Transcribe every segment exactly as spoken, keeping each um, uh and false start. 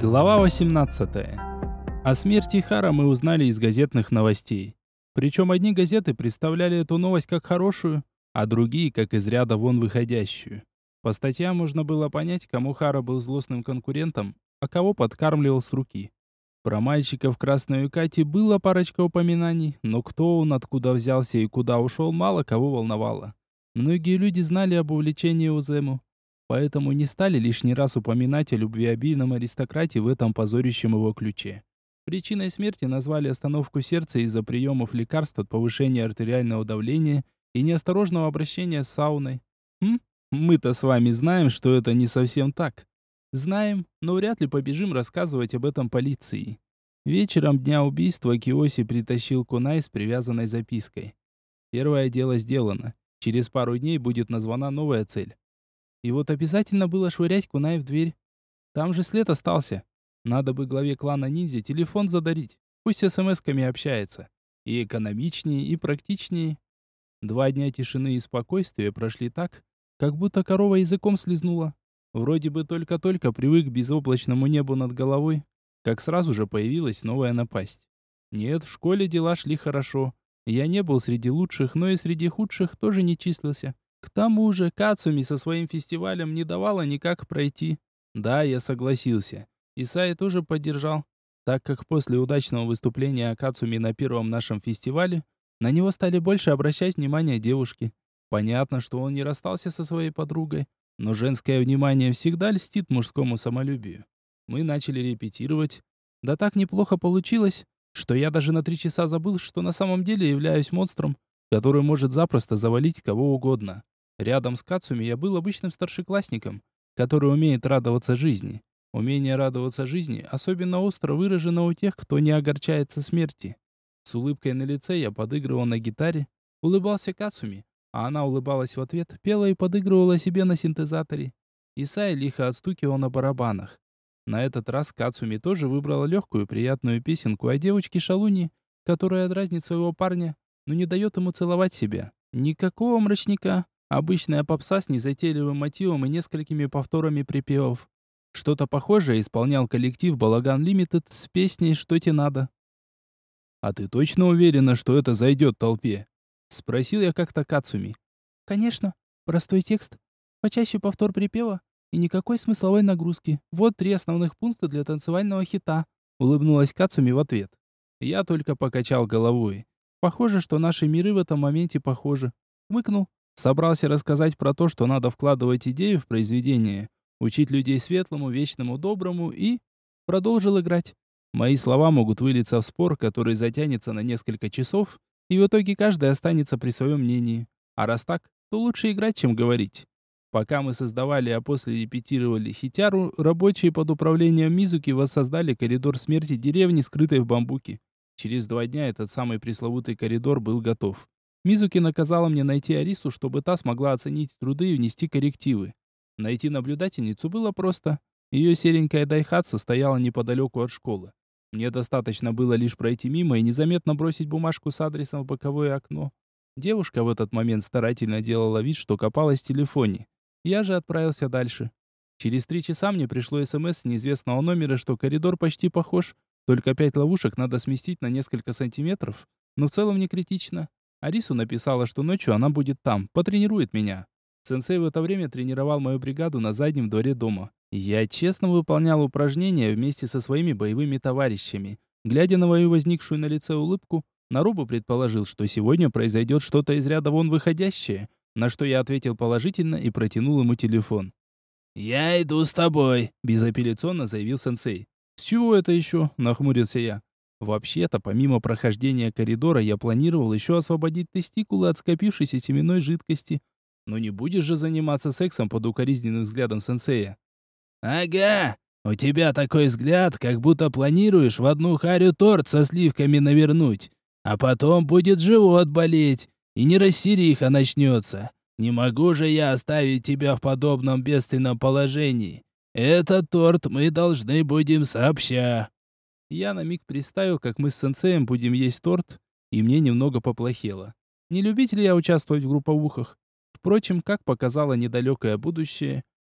Глава восемнадцатая. О смерти Хара мы узнали из газетных новостей. Причем одни газеты представляли эту новость как хорошую, а другие как из ряда вон выходящую. По статьям можно было понять, кому Хара был злостным конкурентом, а кого подкармливал с руки. Про мальчика в Красной Юкате было парочка упоминаний, но кто он, откуда взялся и куда ушел, мало кого волновало. Многие люди знали об увлечении Озему, поэтому не стали лишний раз упоминать о любвеобильном аристократе в этом позорящем его ключе. Причиной смерти назвали остановку сердца из-за приемов лекарств от повышения артериального давления и неосторожного обращения с сауной. Хм, мы-то с вами знаем, что это не совсем так. Знаем, но вряд ли побежим рассказывать об этом полиции. Вечером дня убийства Киоси притащил кунай с привязанной запиской. Первое дело сделано. Через пару дней будет названа новая цель. И вот обязательно было швырять кунай в дверь. Там же след остался. Надо бы главе клана ниндзя телефон задарить. Пусть с смс-ками общается. И экономичнее, и практичнее. Два дня тишины и спокойствия прошли так, как будто корова языком слезнула. Вроде бы только-только привык к безоблачному небу над головой, как сразу же появилась новая напасть. Нет, в школе дела шли хорошо. Я не был среди лучших, но и среди худших тоже не числился. К тому же Кацуми со своим фестивалем не давала никак пройти. Да, я согласился. Исай тоже поддержал, так как после удачного выступления Кацуми на первом нашем фестивале на него стали больше обращать внимание девушки. Понятно, что он не расстался со своей подругой, но женское внимание всегда льстит мужскому самолюбию. Мы начали репетировать. Да так неплохо получилось, что я даже на три часа забыл, что на самом деле являюсь монстром, который может запросто завалить кого угодно. Рядом с Кацуми я был обычным старшеклассником, который умеет радоваться жизни. Умение радоваться жизни особенно остро выражено у тех, кто не огорчается смерти. С улыбкой на лице я подыгрывал на гитаре, улыбался Кацуми, а она улыбалась в ответ, пела и подыгрывала себе на синтезаторе. Исай лихо отстукивал на барабанах. На этот раз Кацуми тоже выбрала легкую приятную песенку о девочке Шалуни, которая дразнит своего парня, но не дает ему целовать себя. Никакого мрачника. Обычная попса с незатейливым мотивом и несколькими повторами припевов. Что-то похожее исполнял коллектив Балаган Лимитед с песней «Что тебе надо?». «А ты точно уверена, что это зайдет толпе?» Спросил я как-то Кацуми. «Конечно. Простой текст. Почаще повтор припева и никакой смысловой нагрузки. Вот три основных пункта для танцевального хита», улыбнулась Кацуми в ответ. Я только покачал головой. Похоже, что наши миры в этом моменте похожи. Хмыкнул. Собрался рассказать про то, что надо вкладывать идею в произведение, учить людей светлому, вечному, доброму и... продолжил играть. Мои слова могут вылиться в спор, который затянется на несколько часов, и в итоге каждый останется при своем мнении. А раз так, то лучше играть, чем говорить. Пока мы создавали, а после репетировали хитяру, рабочие под управлением Мизуки воссоздали коридор смерти деревни, скрытой в бамбуке. Через два дня этот самый пресловутый коридор был готов. Мизуки наказала мне найти Арису, чтобы та смогла оценить труды и внести коррективы. Найти наблюдательницу было просто. Ее серенькая дайхатса стояла неподалеку от школы. Мне достаточно было лишь пройти мимо и незаметно бросить бумажку с адресом в боковое окно. Девушка в этот момент старательно делала вид, что копалась в телефоне. Я же отправился дальше. Через три часа мне пришло СМС с неизвестного номера, что коридор почти похож, только пять ловушек надо сместить на несколько сантиметров, но в целом не критично. Арису написала, что ночью она будет там, потренирует меня. Сенсей в это время тренировал мою бригаду на заднем дворе дома. Я честно выполнял упражнения вместе со своими боевыми товарищами. Глядя на мою возникшую на лице улыбку, Нарубу предположил, что сегодня произойдет что-то из ряда вон выходящее, на что я ответил положительно и протянул ему телефон. «Я иду с тобой», — безапелляционно заявил сенсей. «С чего это еще?» — нахмурился я. Вообще-то, помимо прохождения коридора, я планировал еще освободить тестикулы от скопившейся семенной жидкости. Но не будешь же заниматься сексом под укоризненным взглядом сенсея. «Ага, у тебя такой взгляд, как будто планируешь в одну харю торт со сливками навернуть, а потом будет живот болеть, и нерастериха начнется. Не могу же я оставить тебя в подобном бедственном положении. Этот торт мы должны будем сообща». Я на миг представил, как мы с сенсеем будем есть торт, и мне немного поплохело. Не любитель я участвовать в групповухах. Впрочем, как показало недалекое будущее,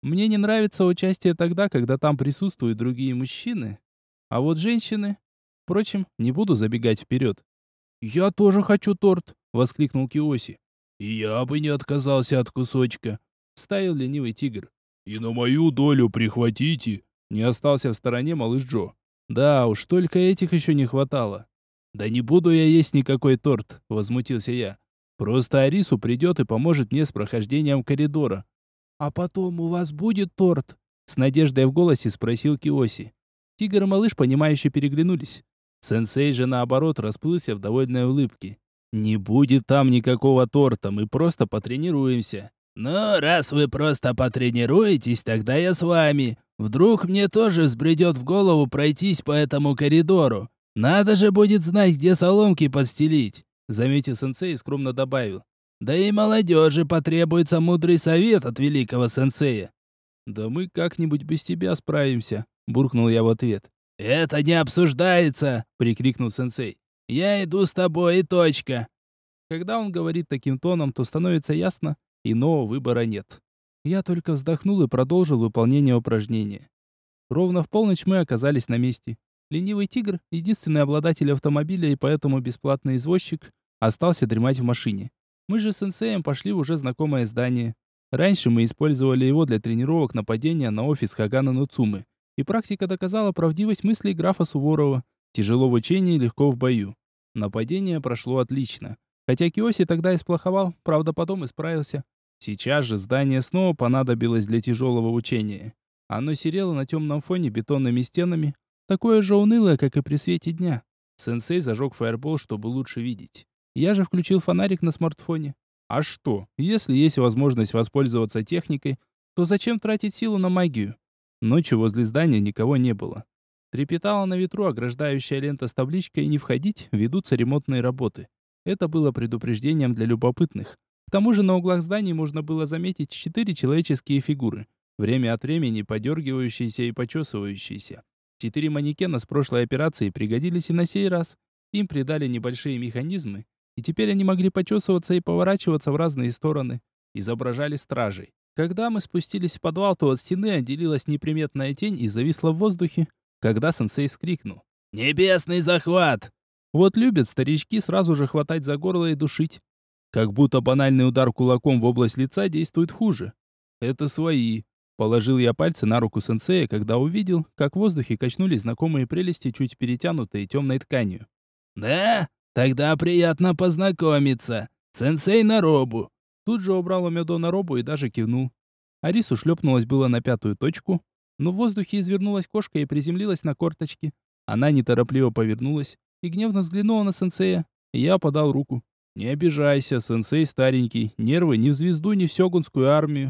Мне не нравится участие тогда, когда там присутствуют другие мужчины. А вот женщины... Впрочем, не буду забегать вперед. «Я тоже хочу торт!» — воскликнул Киоси. «И я бы не отказался от кусочка!» — вставил ленивый тигр. «И на мою долю прихватите!» — не остался в стороне малыш Джо. «Да уж, только этих еще не хватало!» «Да не буду я есть никакой торт!» — возмутился я. «Просто Арису придет и поможет мне с прохождением коридора». «А потом у вас будет торт?» — с надеждой в голосе спросил Киоси. Тигр и малыш, понимающе переглянулись. Сенсей же, наоборот, расплылся в довольной улыбке. «Не будет там никакого торта, мы просто потренируемся». «Ну, раз вы просто потренируетесь, тогда я с вами. Вдруг мне тоже взбредет в голову пройтись по этому коридору. Надо же будет знать, где соломки подстелить», — заметил сенсей и скромно добавил. «Да и молодежи потребуется мудрый совет от великого сенсея». «Да мы как-нибудь без тебя справимся», — буркнул я в ответ. «Это не обсуждается!» — прикрикнул сенсей. «Я иду с тобой и точка!» Когда он говорит таким тоном, то становится ясно, иного выбора нет. Я только вздохнул и продолжил выполнение упражнения. Ровно в полночь мы оказались на месте. Ленивый тигр, единственный обладатель автомобиля и поэтому бесплатный извозчик, остался дремать в машине. Мы же с сенсеем пошли в уже знакомое здание. Раньше мы использовали его для тренировок нападения на офис Хагана Нуцумы. И практика доказала правдивость мыслей графа Суворова. Тяжело в учении, легко в бою. Нападение прошло отлично. Хотя Киоси тогда и сплоховал, правда потом исправился. Сейчас же здание снова понадобилось для тяжелого учения. Оно серело на темном фоне бетонными стенами, такое же унылое, как и при свете дня. Сенсей зажег фаербол, чтобы лучше видеть. Я же включил фонарик на смартфоне. А что, если есть возможность воспользоваться техникой, то зачем тратить силу на магию? Ночью возле здания никого не было. Трепетала на ветру ограждающая лента с табличкой «Не входить, ведутся ремонтные работы». Это было предупреждением для любопытных. К тому же на углах зданий можно было заметить четыре человеческие фигуры, время от времени подергивающиеся и почесывающиеся. Четыре манекена с прошлой операции пригодились и на сей раз. Им придали небольшие механизмы, и теперь они могли почесываться и поворачиваться в разные стороны. Изображали стражей. Когда мы спустились в подвал, то от стены отделилась неприметная тень и зависла в воздухе, когда сенсей скрикнул: «Небесный захват!» Вот любят старички сразу же хватать за горло и душить. Как будто банальный удар кулаком в область лица действует хуже. Это свои. Положил я пальцы на руку сенсея, когда увидел, как в воздухе качнулись знакомые прелести, чуть перетянутые темной тканью. «Да? Тогда приятно познакомиться. Сенсей Наробу». Тут же убрал Омедо Наробу и даже кивнул. Арису шлепнулась было на пятую точку, но в воздухе извернулась кошка и приземлилась на корточки. Она неторопливо повернулась и гневно взглянула на сенсея. Я подал руку. «Не обижайся, сенсей старенький, нервы ни в звезду, ни в сёгунскую армию».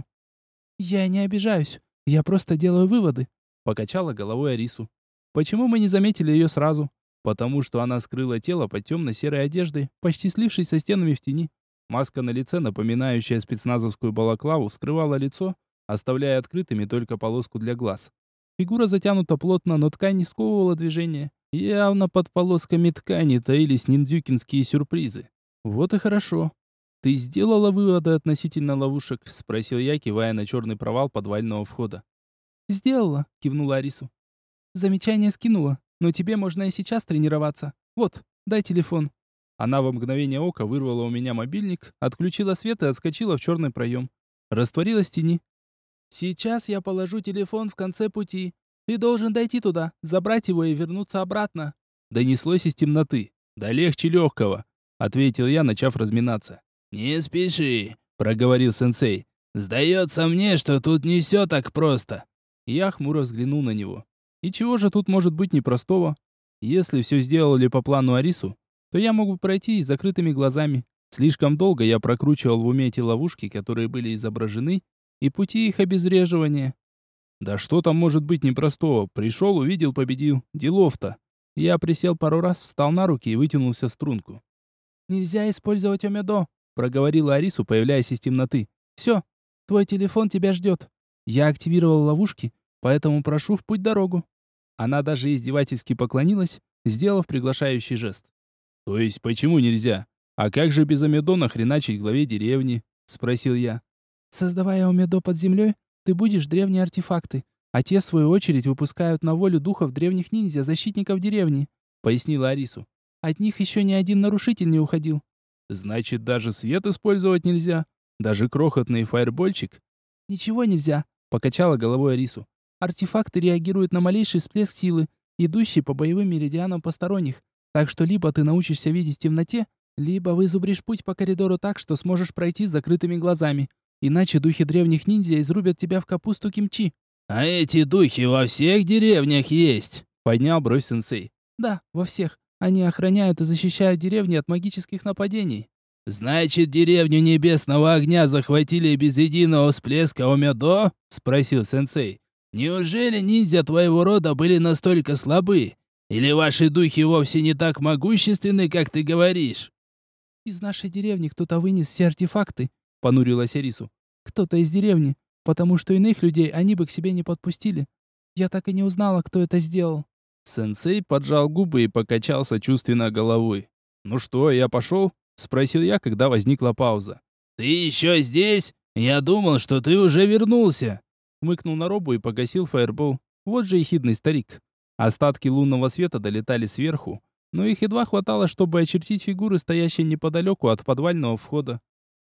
«Я не обижаюсь, я просто делаю выводы», — покачала головой Арису. «Почему мы не заметили ее сразу? Потому что она скрыла тело под темно-серой одеждой, почти слившись со стенами в тени. Маска на лице, напоминающая спецназовскую балаклаву, скрывала лицо, оставляя открытыми только полоску для глаз. Фигура затянута плотно, но ткань не сковывала движение. Явно под полосками ткани таились ниндзюкинские сюрпризы. Вот и хорошо. «Ты сделала выводы относительно ловушек?» — спросил я, кивая на черный провал подвального входа. «Сделала», — кивнула Арису. «Замечание скинула, но тебе можно и сейчас тренироваться. Вот, дай телефон». Она во мгновение ока вырвала у меня мобильник, отключила свет и отскочила в черный проем. Растворилась в тени. «Сейчас я положу телефон в конце пути. Ты должен дойти туда, забрать его и вернуться обратно». Донеслось из темноты. «Да легче легкого», — ответил я, начав разминаться. «Не спеши», — проговорил сенсей. «Сдается мне, что тут не все так просто». Я хмуро взглянул на него. «И чего же тут может быть непростого? Если все сделали по плану Арису, то я могу пройти и с закрытыми глазами. Слишком долго я прокручивал в уме эти ловушки, которые были изображены, и пути их обезвреживания. Да что там может быть непростого? Пришел, увидел, победил. Делов-то». Я присел пару раз, встал на руки и вытянулся в струнку. «Нельзя использовать Омедо», — проговорила Арису, появляясь из темноты. «Все, твой телефон тебя ждет. Я активировал ловушки, поэтому прошу в путь-дорогу». Она даже издевательски поклонилась, сделав приглашающий жест. «То есть почему нельзя? А как же без Омедо нахреначить главе деревни?» — спросил я. «Создавая Омедо под землей, ты будешь древние артефакты, а те, в свою очередь, выпускают на волю духов древних ниндзя, защитников деревни», — пояснила Арису. «От них еще ни один нарушитель не уходил». «Значит, даже свет использовать нельзя? Даже крохотный фаербольчик?» «Ничего нельзя», — покачала головой Арису. «Артефакты реагируют на малейший всплеск силы, идущий по боевым меридианам посторонних, так что либо ты научишься видеть в темноте, либо вызубришь путь по коридору так, что сможешь пройти с закрытыми глазами. Иначе духи древних ниндзя изрубят тебя в капусту кимчи». «А эти духи во всех деревнях есть?» — поднял бровь сенсей. «Да, во всех. Они охраняют и защищают деревни от магических нападений». «Значит, деревню Небесного Огня захватили без единого всплеска Омедо?» — спросил сенсей. «Неужели ниндзя твоего рода были настолько слабы? Или ваши духи вовсе не так могущественны, как ты говоришь?» «Из нашей деревни кто-то вынес все артефакты», — понурилась Арису. «Кто-то из деревни, потому что иных людей они бы к себе не подпустили. Я так и не узнала, кто это сделал». Сенсей поджал губы и покачал сочувственно головой. «Ну что, я пошел?» — спросил я, когда возникла пауза. «Ты еще здесь? Я думал, что ты уже вернулся!» Мыкнул на робу и погасил фаербол. Вот же ехидный старик. Остатки лунного света долетали сверху, но их едва хватало, чтобы очертить фигуры, стоящие неподалеку от подвального входа.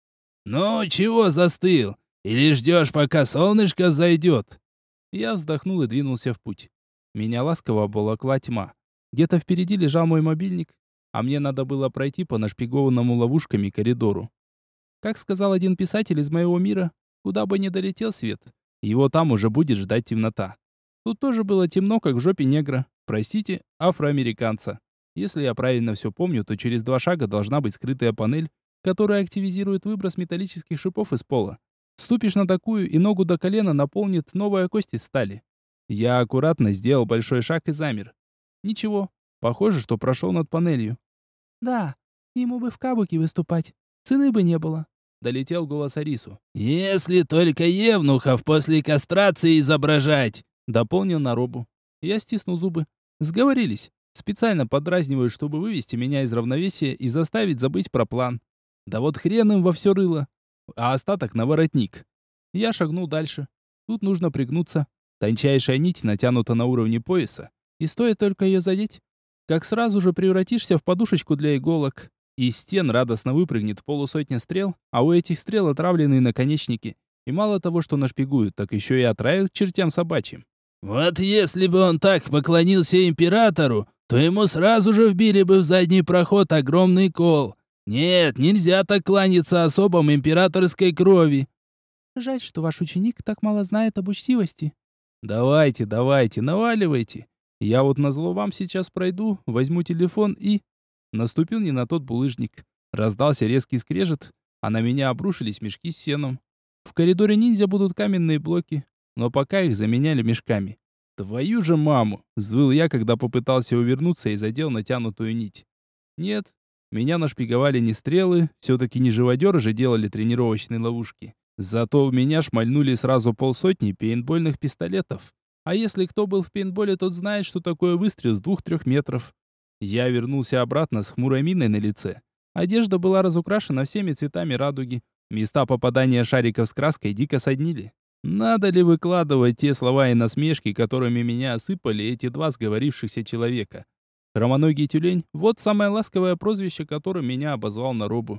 «Ну, чего застыл? Или ждешь, пока солнышко зайдет?» Я вздохнул и двинулся в путь. Меня ласково обволокла тьма. Где-то впереди лежал мой мобильник, а мне надо было пройти по нашпигованному ловушками коридору. Как сказал один писатель из моего мира, куда бы ни долетел свет, его там уже будет ждать темнота. Тут тоже было темно, как в жопе негра. Простите, афроамериканца. Если я правильно все помню, то через два шага должна быть скрытая панель, которая активизирует выброс металлических шипов из пола. Ступишь на такую, и ногу до колена наполнит новая кость из стали. Я аккуратно сделал большой шаг и замер. Ничего, похоже, что прошел над панелью. «Да, ему бы в кабуке выступать, цены бы не было», — долетел голос Арису. «Если только евнухов после кастрации изображать», — дополнил Наробу. Я стиснул зубы. Сговорились. Специально подразниваю, чтобы вывести меня из равновесия и заставить забыть про план. Да вот хрен им во все рыло. А остаток на воротник. Я шагнул дальше. Тут нужно пригнуться. Тончайшая нить натянута на уровне пояса, и стоит только ее задеть, как сразу же превратишься в подушечку для иголок. Из стен радостно выпрыгнет полусотня стрел, а у этих стрел отравленные наконечники. И мало того, что нашпигуют, так еще и отравят к чертям собачьим. «Вот если бы он так поклонился императору, то ему сразу же вбили бы в задний проход огромный кол. Нет, нельзя так кланяться особам императорской крови». «Жаль, что ваш ученик так мало знает об учтивости». «Давайте, давайте, наваливайте. Я вот назло вам сейчас пройду, возьму телефон и...» Наступил не на тот булыжник. Раздался резкий скрежет, а на меня обрушились мешки с сеном. В коридоре ниндзя будут каменные блоки, но пока их заменяли мешками. «Твою же маму!» — взвыл я, когда попытался увернуться и задел натянутую нить. Нет, меня нашпиговали не стрелы, все-таки не живодеры же делали тренировочные ловушки. Зато в меня шмальнули сразу полсотни пейнтбольных пистолетов. А если кто был в пейнтболе, тот знает, что такое выстрел с двух-трех метров. Я вернулся обратно с хмурой миной на лице. Одежда была разукрашена всеми цветами радуги. Места попадания шариков с краской дико соднили. Надо ли выкладывать те слова и насмешки, которыми меня осыпали эти два сговорившихся человека? Хромоногий тюлень — вот самое ласковое прозвище, которым меня обозвал Наробу.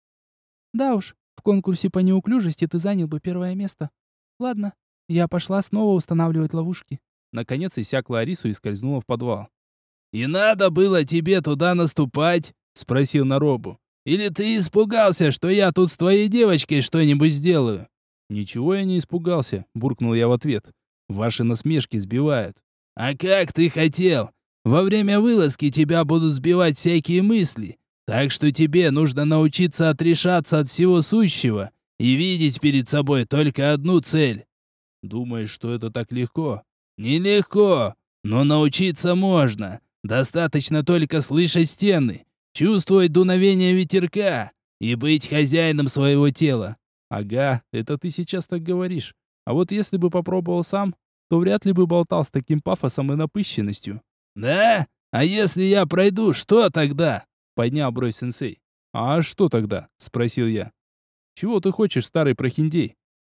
«Да уж, в конкурсе по неуклюжести ты занял бы первое место. Ладно, я пошла снова устанавливать ловушки». Наконец иссякла Арису и скользнула в подвал. «И надо было тебе туда наступать?» — спросил Наробу. «Или ты испугался, что я тут с твоей девочкой что-нибудь сделаю?» «Ничего я не испугался», — буркнул я в ответ. «Ваши насмешки сбивают». «А как ты хотел? Во время вылазки тебя будут сбивать всякие мысли. Так что тебе нужно научиться отрешаться от всего сущего и видеть перед собой только одну цель». «Думаешь, что это так легко?» «Нелегко, но научиться можно. Достаточно только слышать стены, чувствовать дуновение ветерка и быть хозяином своего тела». «Ага, это ты сейчас так говоришь. А вот если бы попробовал сам, то вряд ли бы болтал с таким пафосом и напыщенностью». «Да? А если я пройду, что тогда?» — поднял бровь сенсей. «А что тогда?» — спросил я. «Чего ты хочешь, старый прохиндей?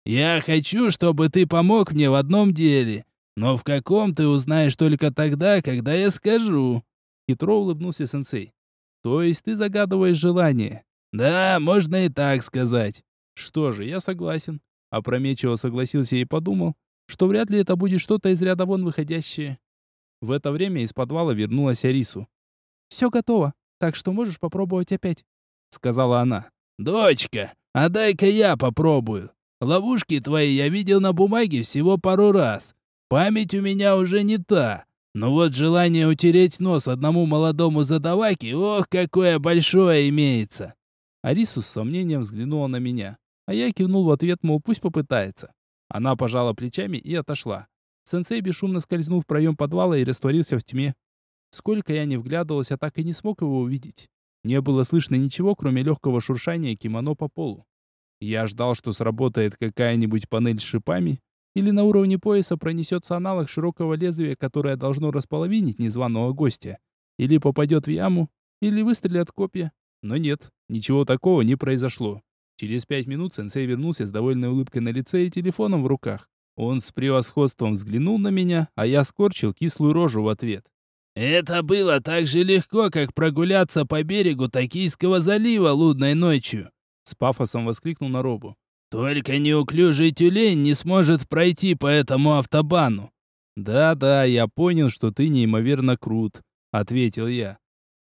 Я хочу, чтобы ты помог мне в одном деле. Но в каком ты узнаешь только тогда, когда я скажу». Хитро улыбнулся сенсей. То есть ты загадываешь желание? Да, можно и так сказать. Что же, я согласен. Опрометчиво согласился и подумал, что вряд ли это будет что-то из ряда вон выходящее. В это время из подвала вернулась Арису. «Все готово, так что можешь попробовать опять», — сказала она. «Дочка, а дай-ка я попробую. Ловушки твои я видел на бумаге всего пару раз. Память у меня уже не та. Но вот желание утереть нос одному молодому задаваке, ох, какое большое имеется!» Арису с сомнением взглянула на меня, а я кивнул в ответ, мол, пусть попытается. Она пожала плечами и отошла. Сенсей бесшумно скользнул в проем подвала и растворился в тьме. Сколько я не вглядывался, так и не смог его увидеть. Не было слышно ничего, кроме легкого шуршания кимоно по полу. Я ждал, что сработает какая-нибудь панель с шипами, или на уровне пояса пронесется аналог широкого лезвия, которое должно располовинить незваного гостя. Или попадет в яму, или выстрелят копья. Но нет, ничего такого не произошло. Через пять минут сенсей вернулся с довольной улыбкой на лице и телефоном в руках. Он с превосходством взглянул на меня, а я скорчил кислую рожу в ответ. «Это было так же легко, как прогуляться по берегу Токийского залива лунной ночью!» С пафосом воскликнул Наробу. «Только неуклюжий тюлень не сможет пройти по этому автобану!» «Да-да, я понял, что ты неимоверно крут», — ответил я.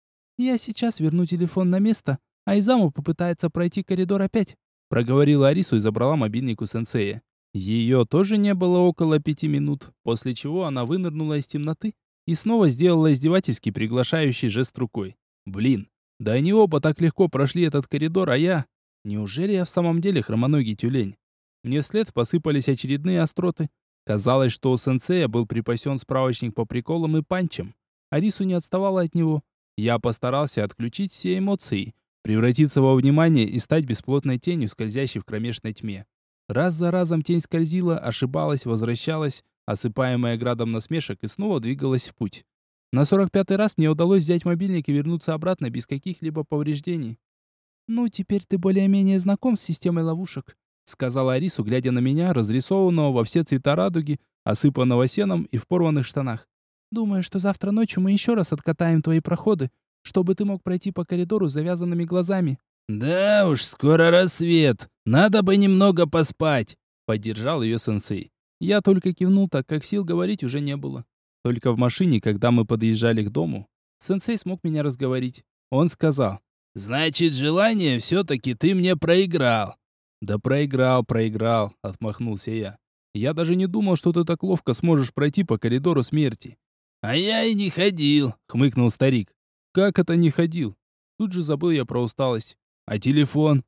«Я сейчас верну телефон на место, а Изаму попытается пройти коридор опять», — проговорила Арису и забрала мобильник у сенсея. Ее тоже не было около пяти минут, после чего она вынырнула из темноты и снова сделала издевательский приглашающий жест рукой. Блин, да они оба так легко прошли этот коридор, а я... Неужели я в самом деле хромоногий тюлень? Мне вслед посыпались очередные остроты. Казалось, что у сенсея был припасен справочник по приколам и панчам. Арису не отставала от него. Я постарался отключить все эмоции, превратиться во внимание и стать бесплотной тенью, скользящей в кромешной тьме. Раз за разом тень скользила, ошибалась, возвращалась, осыпаемая градом насмешек, и снова двигалась в путь. На сорок пятый раз мне удалось взять мобильник и вернуться обратно без каких-либо повреждений. «Ну, теперь ты более-менее знаком с системой ловушек», сказала Арису, глядя на меня, разрисованного во все цвета радуги, осыпанного сеном и в порванных штанах. «Думаю, что завтра ночью мы еще раз откатаем твои проходы, чтобы ты мог пройти по коридору с завязанными глазами». «Да уж, скоро рассвет. Надо бы немного поспать», — поддержал ее сенсей. Я только кивнул, так как сил говорить уже не было. Только в машине, когда мы подъезжали к дому, сенсей смог меня разговорить. Он сказал: «Значит, желание все-таки ты мне проиграл». «Да проиграл, проиграл», — отмахнулся я. «Я даже не думал, что ты так ловко сможешь пройти по коридору смерти». «А я и не ходил», — хмыкнул старик. «Как это не ходил?» Тут же забыл я про усталость. «А телефон?»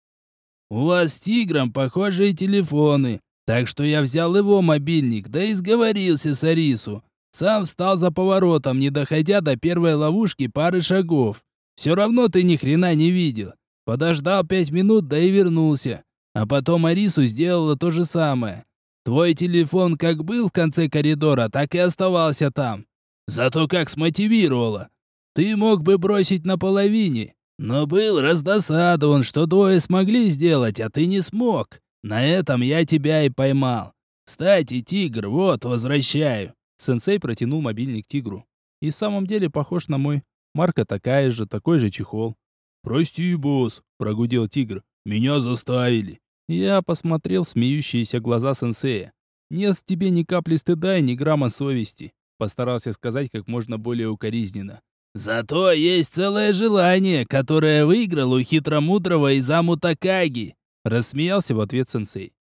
«У вас с тигром похожие телефоны, так что я взял его мобильник, да и сговорился с Арису. Сам встал за поворотом, не доходя до первой ловушки пары шагов. Все равно ты ни хрена не видел. Подождал пять минут, да и вернулся. А потом Арису сделала то же самое. Твой телефон как был в конце коридора, так и оставался там. Зато как смотивировала. Ты мог бы бросить на половине, но был раздосадован, что двое смогли сделать, а ты не смог. На этом я тебя и поймал. Кстати, тигр, вот, возвращаю». Сенсей протянул мобильник тигру. И в самом деле похож на мой. Марка такая же, такой же чехол. «Прости, босс», — прогудел тигр. «Меня заставили». Я посмотрел в смеющиеся глаза сенсея. «Нет в тебе ни капли стыда и ни грамма совести», — постарался сказать как можно более укоризненно. «Зато есть целое желание, которое выиграл у хитромудрого Изаму Такаги», — рассмеялся в ответ сенсей.